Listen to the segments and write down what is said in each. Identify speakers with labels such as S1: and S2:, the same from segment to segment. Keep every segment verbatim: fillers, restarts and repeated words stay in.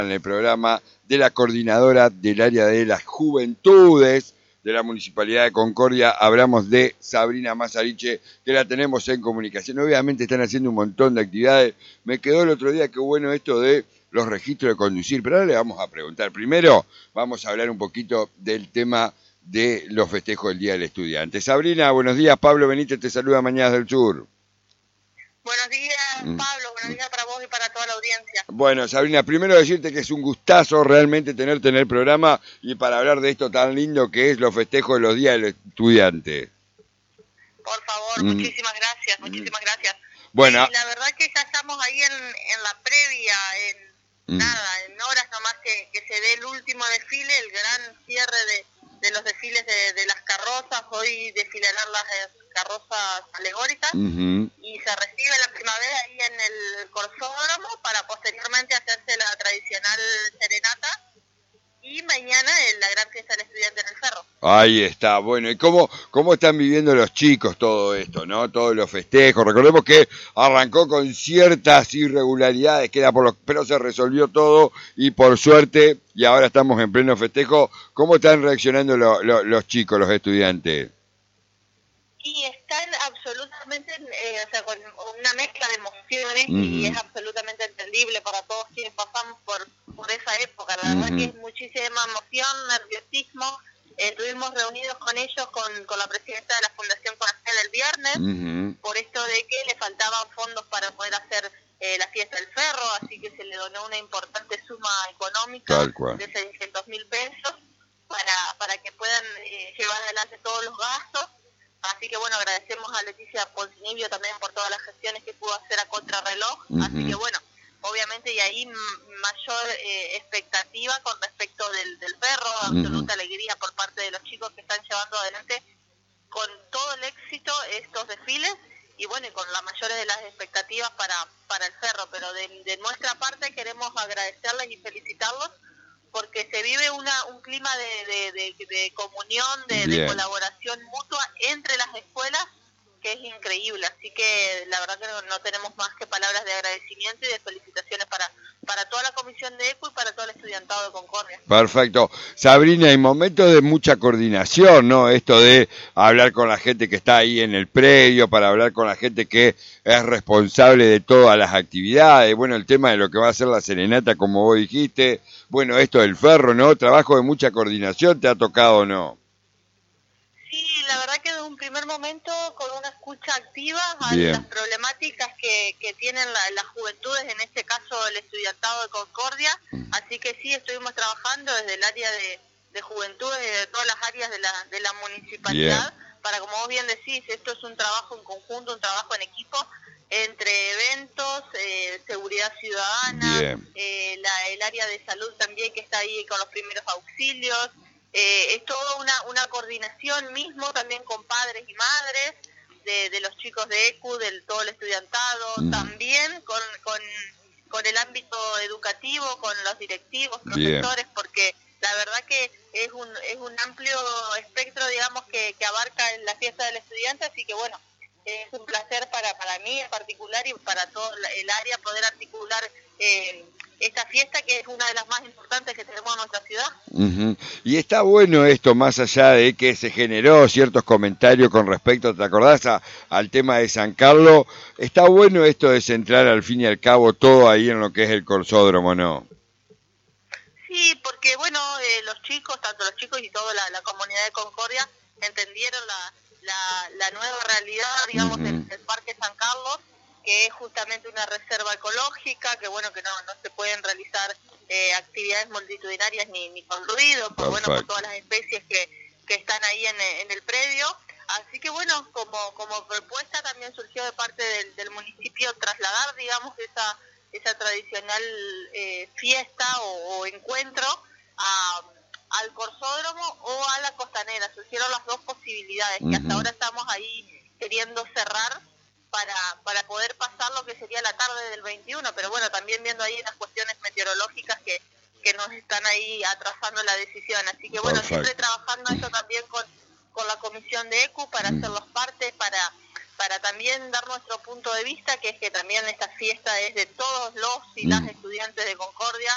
S1: en el programa de la coordinadora del área de las juventudes de la Municipalidad de Concordia. Hablamos de Sabrina Massariche, que la tenemos en comunicación. Obviamente están haciendo un montón de actividades. Me quedó el otro día, qué bueno esto de los registros de conducir, pero ahora le vamos a preguntar. Primero vamos a hablar un poquito del tema de los festejos del Día del Estudiante. Sabrina, buenos días. Pablo Benítez te saluda, Mañanas del Sur.
S2: Buenos días, Pablo, buenos días para vos y para toda la audiencia.
S1: Bueno, Sabrina, primero decirte que es un gustazo realmente tenerte en el programa y para hablar de esto tan lindo que es los festejos de los días del estudiante.
S2: Por favor, mm. muchísimas gracias, muchísimas gracias.
S1: Bueno,
S2: sí, la verdad que ya estamos ahí en, en la previa, en mm. nada, en horas nomás que, que se dé el último desfile, el gran cierre de, de los desfiles de, de las carrozas. Hoy desfilarán las carrozas alegóricas. Uh-huh. Y se recibe la primavera ahí en el Corsódromo para posteriormente hacerse la tradicional serenata y mañana en la gran fiesta del estudiante en el Cerro.
S1: Ahí está, bueno, ¿y cómo, cómo están viviendo los chicos todo esto, no? Todos los festejos. Recordemos que arrancó con ciertas irregularidades, que era por los, pero se resolvió todo y por suerte, y ahora estamos en pleno festejo. ¿Cómo están reaccionando lo, lo, los chicos, los estudiantes?
S2: Y están absolutamente, eh, o sea, con una mezcla de emociones uh-huh. y es absolutamente entendible para todos quienes pasamos por, por esa época. La uh-huh. verdad que es muchísima emoción, nerviosismo. Eh, estuvimos reunidos con ellos, con, con la presidenta de la Fundación Conacel el viernes, uh-huh. por esto de que le faltaban fondos para poder hacer eh, la fiesta del Cerro, así que se le donó una importante suma económica de seiscientos mil pesos para, para que puedan eh, llevar adelante todos los gastos. Así que bueno, agradecemos a Leticia Poncinibio también por todas las gestiones que pudo hacer a contrarreloj. Uh-huh. Así que bueno, obviamente y ahí m- mayor eh, expectativa con respecto del, del Cerro, uh-huh. absoluta alegría por parte de los chicos que están llevando adelante con todo el éxito estos desfiles y bueno, y con las mayores de las expectativas para, para el Cerro. Pero de, de nuestra parte queremos agradecerles y felicitarlos porque se vive una un clima de, de, de, de comunión, de, de colaboración mutua entre las escuelas, que es increíble. Así que la verdad que no, no tenemos más que palabras de agradecimiento y de felicitaciones para, para toda la comisión de ECU y para todo el estudiantado de Concordia.
S1: Perfecto. Sabrina, hay momentos de mucha coordinación, ¿no? Esto de hablar con la gente que está ahí en el predio, para hablar con la gente que es responsable de todas las actividades. Bueno, el tema de lo que va a ser la serenata, como vos dijiste. Bueno, esto del Ferro, ¿no? Trabajo de mucha coordinación, ¿te ha tocado o no?
S2: Sí, la verdad que desde un primer momento con una escucha activa a Bien. las problemáticas que, que tienen la, las juventudes, en este caso el estudiantado de Concordia, mm. así que sí, estuvimos trabajando desde el área de, de juventudes, de todas las áreas de la, de la municipalidad, Bien. para, como vos bien decís, esto es un trabajo en conjunto, un trabajo en equipo, entre eventos, eh, seguridad ciudadana, eh, la, el área de salud también que está ahí con los primeros auxilios, eh, es toda una, una coordinación mismo también con padres y madres de, de los chicos de ECU, del todo el estudiantado, mm. también con, con, con el ámbito educativo, con los directivos, profesores, Bien. porque la verdad que es un, es un amplio espectro, digamos, que, que abarca en la fiesta del estudiante, así que bueno, es un placer para, para mí en particular y para todo el área poder articular eh, esta fiesta que es una de las más importantes que tenemos en nuestra ciudad.
S1: Uh-huh. Y está bueno esto, más allá de que se generó ciertos comentarios con respecto, ¿te acordás? A, al tema de San Carlos, está bueno esto de centrar al fin y al cabo todo ahí en lo que es el Corsódromo, ¿no?
S2: Sí, porque bueno, eh, los chicos, tanto los chicos y toda la, la comunidad de Concordia entendieron la La, la nueva realidad, digamos, uh-huh. del, del Parque San Carlos, que es justamente una reserva ecológica, que bueno, que no, no se pueden realizar eh, actividades multitudinarias ni, ni con ruido, por, bueno, por todas las especies que, que están ahí en, en el predio. Así que bueno, como, como propuesta también surgió de parte del, del municipio trasladar, digamos, esa, esa tradicional eh, fiesta o, o encuentro a al Corsódromo o a la Costanera. Surgieron las dos posibilidades, uh-huh. que hasta ahora estamos ahí queriendo cerrar para para poder pasar lo que sería la tarde del veintiuno, pero bueno, también viendo ahí las cuestiones meteorológicas que, que nos están ahí atrasando la decisión. Así que bueno, Perfecto. siempre trabajando eso también con, con la comisión de ECU para uh-huh. hacerlos parte, para para también dar nuestro punto de vista, que es que también esta fiesta es de todos los y las uh-huh. estudiantes de Concordia,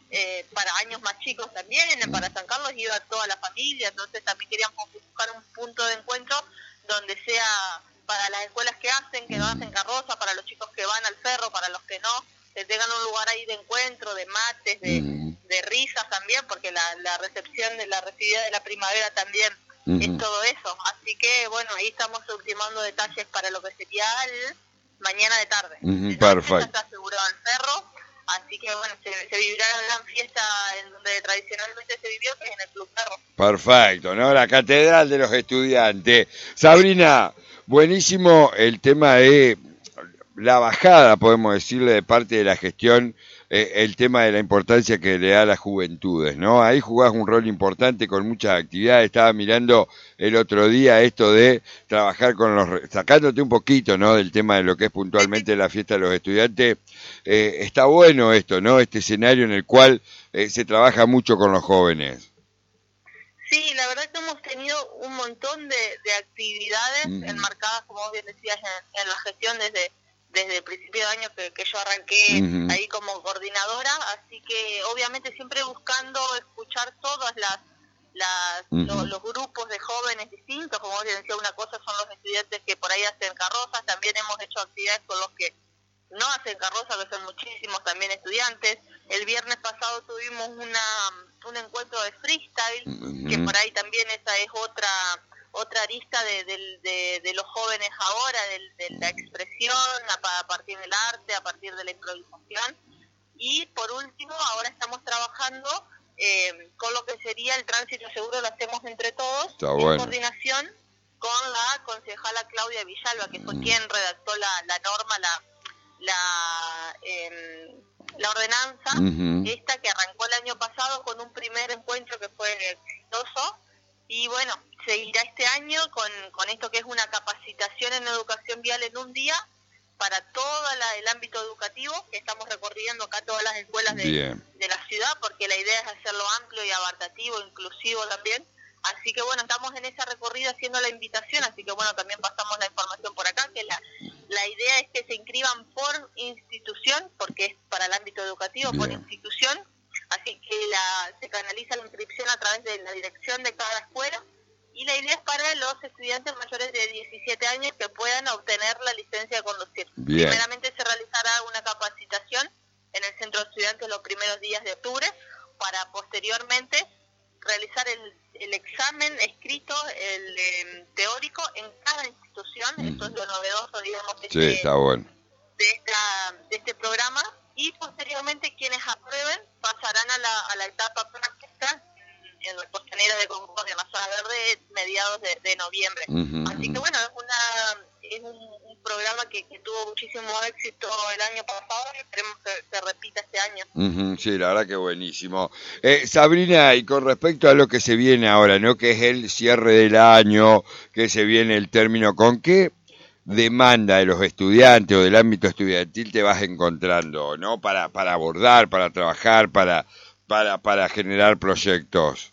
S2: eh, para años más chicos también, para San Carlos iba toda la familia, entonces también queríamos buscar un punto de encuentro donde sea para las escuelas que hacen, que no hacen carroza, para los chicos que van al cerro, para los que no, que tengan un lugar ahí de encuentro, de mates, de, de risas también, porque la, la recepción de la recibida de la primavera también uh-huh. es todo eso. Así que, bueno, ahí estamos ultimando detalles para lo que sería el mañana de tarde.
S1: Uh-huh. Perfecto.
S2: Ya está asegurado el cerro, así que, bueno, se, se vivirá la gran fiesta en donde tradicionalmente se vivió, que es en el Club Cerro.
S1: Perfecto, ¿no? La Catedral de los Estudiantes. Sabrina, buenísimo el tema de la bajada, podemos decirle, de parte de la gestión, eh, el tema de la importancia que le da a las juventudes, ¿no? Ahí jugás un rol importante con muchas actividades. Estaba mirando el otro día esto de trabajar con los... sacándote un poquito, ¿no?, del tema de lo que es puntualmente la fiesta de los estudiantes. Eh, está bueno esto, ¿no?, este escenario en el cual eh, se trabaja mucho con los jóvenes.
S2: Sí, la verdad que hemos tenido un montón de, de actividades mm. enmarcadas, como vos bien decías, en, en la gestión desde... desde el principio de año que, que yo arranqué uh-huh. ahí como coordinadora, así que obviamente siempre buscando escuchar todas las, las uh-huh. lo, los grupos de jóvenes distintos, como les decía, una cosa son los estudiantes que por ahí hacen carrozas, también hemos hecho actividades con los que no hacen carrozas, que son muchísimos también estudiantes. El viernes pasado tuvimos una un encuentro de freestyle, uh-huh. que por ahí también esa es otra... otra arista de, de, de, de los jóvenes ahora, de, de la expresión a, a partir del arte, a partir de la improvisación. Y por último, ahora estamos trabajando eh, con lo que sería el tránsito seguro, lo hacemos entre todos,
S1: Está
S2: en
S1: bueno.
S2: coordinación con la concejala Claudia Villalba, que fue mm. quien redactó la, la norma, la la, eh, la ordenanza, uh-huh. esta que arrancó el año pasado con un primer encuentro que fue exitoso. Y bueno, seguirá este año con, con esto que es una capacitación en educación vial en un día para todo la, el ámbito educativo, que estamos recorriendo acá todas las escuelas de, de la ciudad, porque la idea es hacerlo amplio y abarcativo, inclusivo también. Así que bueno, estamos en esa recorrida haciendo la invitación, así que bueno, también pasamos la información por acá, que la, la idea es que se inscriban por institución, porque es para el ámbito educativo, Bien. por institución. Así que la, se canaliza la inscripción a través de la dirección de cada escuela y la idea es para los estudiantes mayores de diecisiete años que puedan obtener la licencia de conducir.
S1: Bien.
S2: Primeramente se realizará una capacitación en el centro de estudiantes los primeros días de octubre para posteriormente realizar el, el examen escrito, el eh, teórico en cada institución. Mm. Esto es lo novedoso, digamos, de,
S1: sí,
S2: este,
S1: está bueno.
S2: de, esta, de este programa. Y posteriormente quienes aprueben pasarán a la, a la etapa práctica en la costanera de Concordia, en la zona verde, mediados de, de noviembre. Uh-huh. Así que bueno, es una es un, un programa que, que tuvo muchísimo éxito el año pasado y esperemos que se repita este año.
S1: Uh-huh. Sí, la verdad que buenísimo. Eh, Sabrina, y con respecto a lo que se viene ahora, ¿no?, que es el cierre del año, que se viene el término, ¿con qué demanda de los estudiantes o del ámbito estudiantil te vas encontrando, ¿no?, para para abordar, para trabajar, para para para generar proyectos?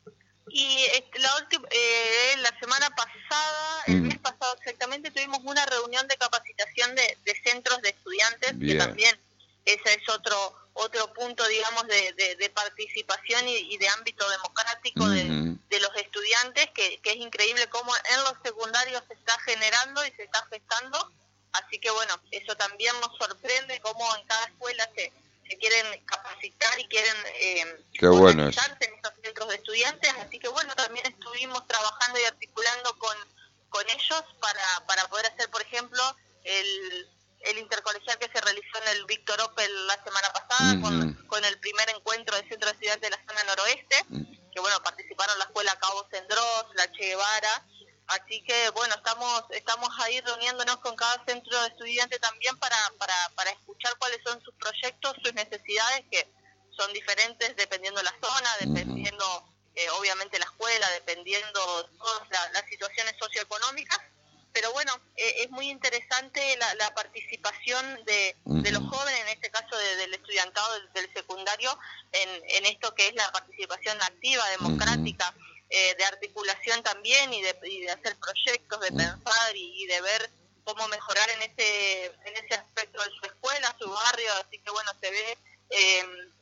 S2: Y este, la, última, eh, la semana pasada, el mm. mes pasado exactamente, tuvimos una reunión de capacitación de, de centros de estudiantes, Bien. que también ese es otro otro punto, digamos, de, de, de participación y, y de ámbito democrático mm-hmm. de, de los estudiantes, que, que es increíble cómo en los secundarios se está generando y se está gestando. Así que bueno, eso también nos sorprende cómo en cada escuela se, se quieren capacitar y quieren eh,
S1: Qué bueno
S2: organizarse en estos centros de estudiantes. Así que bueno, también estuvimos trabajando y articulando con, con ellos para, para poder hacer, por ejemplo, el... el intercolegial que se realizó en el Víctor Opel la semana pasada, uh-huh. con, con el primer encuentro de centro de estudiantes de la zona noroeste, uh-huh. que bueno, participaron la escuela Cabo Sendros, la Che Guevara, así que bueno, estamos estamos ahí reuniéndonos con cada centro de estudiantes también para, para, para escuchar cuáles son sus proyectos, sus necesidades, que son diferentes dependiendo de la zona, dependiendo uh-huh. eh, obviamente la escuela, dependiendo todas la, las situaciones socioeconómicas. Pero bueno, eh, es muy interesante la, la participación de, uh-huh. de los jóvenes, en este caso de, del estudiantado del, del secundario, en, en esto que es la participación activa, democrática, uh-huh. eh, de articulación también y de, y de hacer proyectos, de uh-huh. pensar y, y de ver cómo mejorar en ese en ese aspecto de su escuela, su barrio. Así que bueno, se ve eh,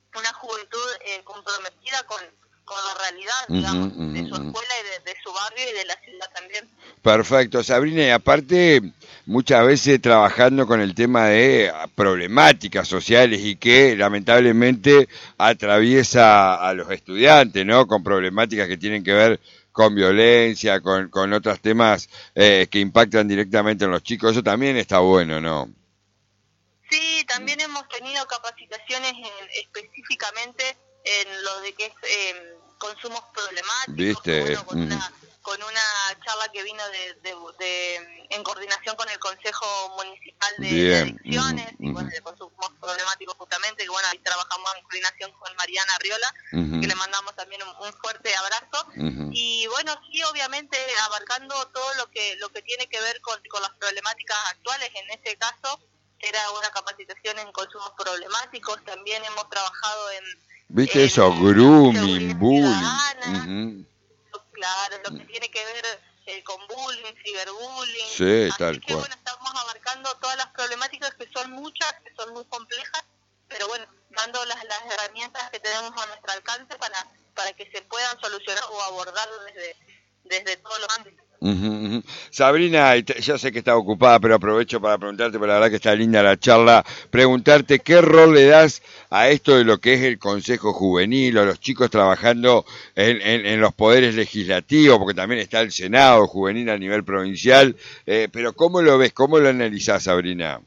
S2: una juventud eh, comprometida con, con la realidad, digamos, uh-huh, uh-huh. de su escuela y de, de su barrio y de la ciudad también.
S1: Perfecto, Sabrina, y aparte muchas veces trabajando con el tema de problemáticas sociales y que lamentablemente atraviesa a los estudiantes, ¿no? Con problemáticas que tienen que ver con violencia, con, con otros temas eh, que impactan directamente en los chicos, eso también está bueno, ¿no?
S2: Sí, también hemos tenido capacitaciones en, específicamente en lo de que es eh, consumos problemáticos,
S1: ¿viste?
S2: Bueno, con,
S1: uh-huh.
S2: una, con una charla que vino de, de, de en coordinación con el Consejo Municipal de, de Adicciones uh-huh. y bueno, de consumos problemáticos justamente, que bueno, ahí trabajamos en coordinación con Mariana Arriola, uh-huh. que le mandamos también un, un fuerte abrazo, uh-huh. y bueno, sí, obviamente abarcando todo lo que lo que tiene que ver con, con las problemáticas actuales, en este caso era una capacitación en consumos problemáticos, también hemos trabajado en...
S1: ¿Viste
S2: en,
S1: eso? Grooming, bullying.
S2: Uh-huh. Claro, lo que tiene que ver eh, con bullying, ciberbullying.
S1: Sí,
S2: Así
S1: tal
S2: que
S1: cual.
S2: bueno, estamos abarcando todas las problemáticas que son muchas, que son muy complejas, pero bueno, dando las, las herramientas que tenemos a nuestro alcance para, para que se puedan solucionar o abordar desde, desde todos los ámbitos.
S1: Uh-huh, uh-huh. Sabrina, yo sé que está ocupada, pero aprovecho para preguntarte, porque la verdad que está linda la charla, preguntarte qué rol le das a esto de lo que es el Consejo Juvenil, o los chicos trabajando en, en, en los poderes legislativos, porque también está el Senado Juvenil a nivel provincial, eh, pero ¿cómo lo ves, cómo lo analizás, Sabrina?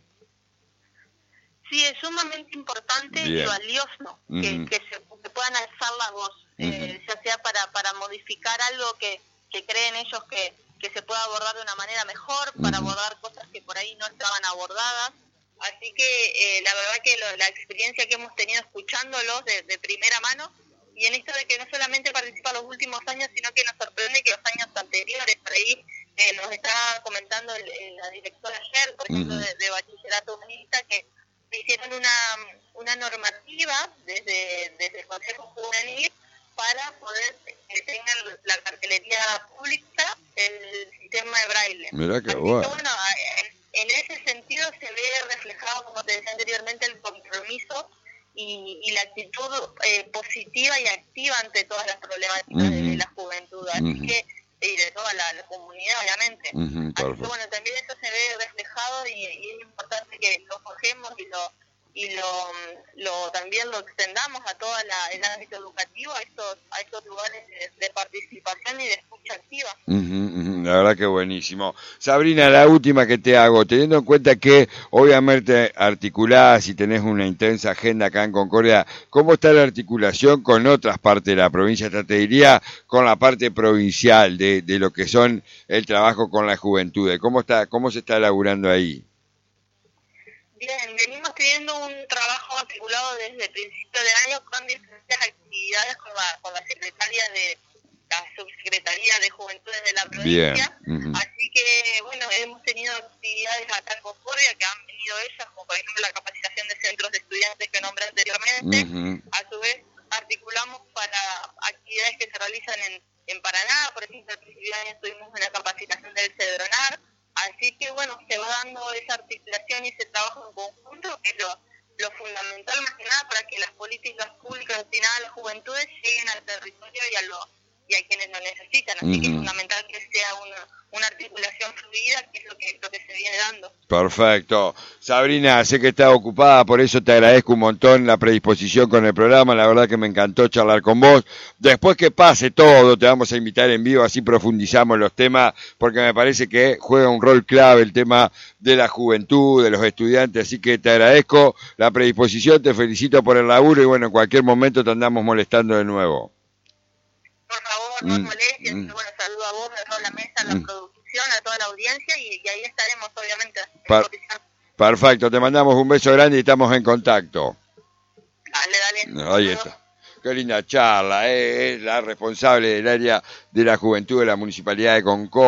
S2: Sí, es sumamente importante Bien. y valioso uh-huh. que, que, se, que puedan alzar la voz, uh-huh. eh, ya sea para, para modificar algo que que creen ellos que, que se puede abordar de una manera mejor, para uh-huh. abordar cosas que por ahí no estaban abordadas. Así que eh, la verdad que lo, la experiencia que hemos tenido escuchándolos de, de primera mano, y en esto de que no solamente participa los últimos años, sino que nos sorprende que los años anteriores, por ahí eh, nos estaba comentando el, el, la directora ayer, por ejemplo, uh-huh. de, de Bachillerato Humanista, que hicieron una, una normativa desde, desde el Consejo Juvenil para poder que tengan la cartelería pública el sistema de braille.
S1: Mirá que
S2: Así
S1: bueno.
S2: que bueno, en, en ese sentido se ve reflejado, como te decía anteriormente, el compromiso y, y la actitud eh, positiva y activa ante todas las problemáticas uh-huh. de, de la juventud. Así uh-huh. que, y de toda la, la comunidad, obviamente.
S1: Uh-huh,
S2: Así que bueno, también eso se ve reflejado y, y es importante que lo forjemos y lo y lo, lo también lo extendamos a todo el ámbito educativo, a estos a estos lugares de, de participación y de escucha activa.
S1: Uh-huh, uh-huh, la verdad que buenísimo. Sabrina, la última que te hago, teniendo en cuenta que obviamente articulás y tenés una intensa agenda acá en Concordia, ¿cómo está la articulación con otras partes de la provincia? Hasta te diría con la parte provincial de, de lo que son el trabajo con la juventud. ¿Cómo está, cómo se está elaborando ahí?
S2: Bien, venimos teniendo un trabajo articulado desde el principio del año con diferentes actividades con la, con la secretaria de la subsecretaría de Juventudes de la provincia. Uh-huh. Así que, bueno, hemos tenido actividades acá en Concordia que han venido ellas, como por ejemplo la capacitación de centros de estudiantes que nombré anteriormente. Uh-huh. A su vez, articulamos para actividades que se realizan en, en Paraná. Por ejemplo, el principio de año tuvimos una capacitación del Cedronar. Así que, bueno, se va dando esa articulación y ese trabajo en conjunto, que es lo, lo fundamental más que nada para que las políticas públicas destinadas a las juventudes lleguen al territorio y a, lo, y a quienes lo necesitan. Así uh-huh. que es fundamental que sea una, una articulación fluida, que es lo que, lo que se viene dando.
S1: Perfecto. Sabrina, sé que estás ocupada, por eso te agradezco un montón la predisposición con el programa, la verdad que me encantó charlar con vos. Después que pase todo, te vamos a invitar en vivo, así profundizamos los temas, porque me parece que juega un rol clave el tema de la juventud, de los estudiantes, así que te agradezco la predisposición, te felicito por el laburo y bueno, en cualquier momento te andamos molestando de nuevo.
S2: Por favor, no mm. molestes, mm. bueno, saludo a vos, a toda la mesa, a la mm. producción, a toda la audiencia y, y ahí estaremos obviamente en
S1: per- Perfecto, te mandamos un beso grande y estamos en contacto.
S2: Dale, dale.
S1: Ahí está. Qué linda charla, ¿eh? Es la responsable del área de la juventud de la Municipalidad de Concordia.